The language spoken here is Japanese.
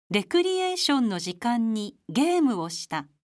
レクリエーションの時間にゲームをした。